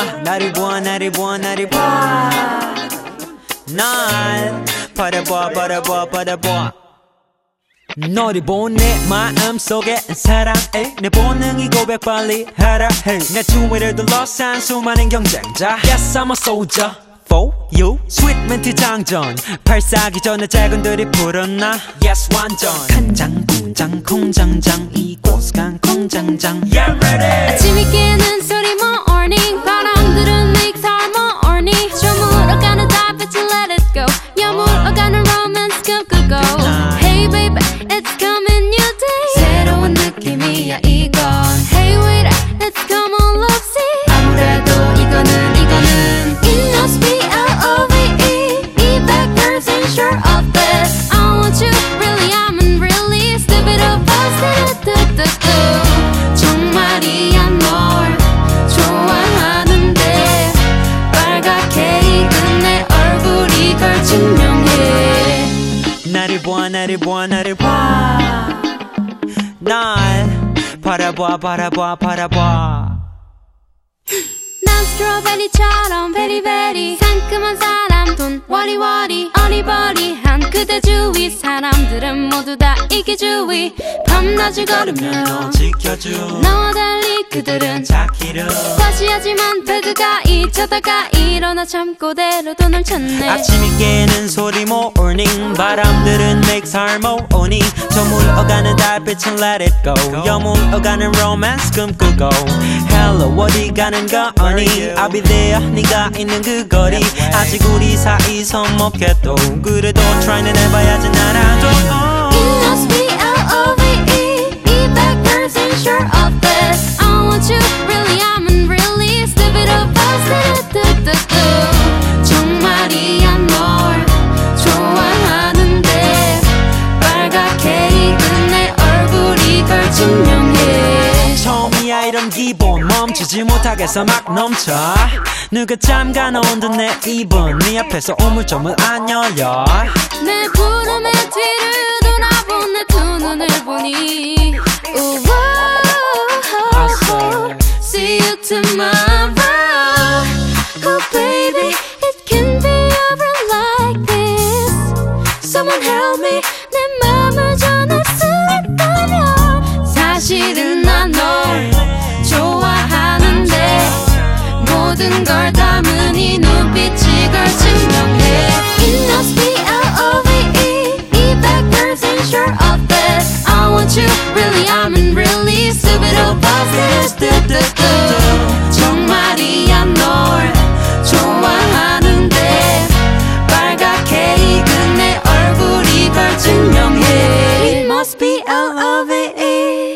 나를 보아 나를 보아 나를 봐 날 바라봐 바라봐 바라봐 너를 본 내 마음속에 사랑해 내 본능이 고백 빨리 하라 해 내 주위를 둘러싼 수많은 경쟁자 Yes I'm a soldier for you 스윗 멘트 장전 발사기 전에 작은들이 불었나 Yes 완전 간장 공장 콩장장 이곳 간 콩장장 Yeah ready 아침이 깨는 소리 morning 바람들은 make our morning 저물어가는 달빛을 let it go 여물어가는 romance 꿈꾸고 Hey baby it's coming new day 새로운 느낌이야 이건 Hey wait let's come on love see 아무래도 이거는 It must be L-O-V-E 200% sure of this I want you really I'm really stupid of us 정말이야 널 좋아하는데 빨갛게 익은 내 얼굴이 걸 증명해 나를 보아 나를 보아 나를 봐 날 바라봐 바라봐 바라봐 난 스트로베리처럼 베리베리 상큼한 사람 돈 워리워리 어리버리한 그대 주위 사람들은 모두 다 이기주의 밤낮을 걸으며 너 지켜줘 너와 달리 그들은 자기를 과시하지만 배드가 잊혀다가 일어나 잠꼬대로도 널 찾네 아침이 깨는 소리 morning 바람들은 make harmony 저물어가는 달빛은 let it go 여물어가는 romance 꿈꾸고 Hello 어디 가는 거니 I'll be there 네가 있는 그 거리 아직 우리 사이 서먹해도 그래도 try는 해봐야지 나라도 It must be L-O-V-E 200% sure of this I want you really I'm really stupid of us 정말이야 널 좋아하는데 빨갛게 익은 내 얼굴이 걸 증명해 처음이야 이런 기분 멈추지 못하겠어 막 넘쳐 누가 잠가놓은 듯 내 입은 네 앞에서 우물쭈물 안 열려 내 부름의 뒤를 돌아본 내 두 눈을 보니 See you tomorrow Oh baby it can be over like this Someone help me 내 맘을 전할 수 있다면 사실은 난 널 좋아하는데 모든 걸 담은 이 눈빛이 걸 증명해 It must be L-O-V-E 200% sure of this I want you really I'm really stupid about this 정말이야 널 좋아하는데 빨갛게 익은 내 얼굴이 걸 증명해 It must be L-O-V-E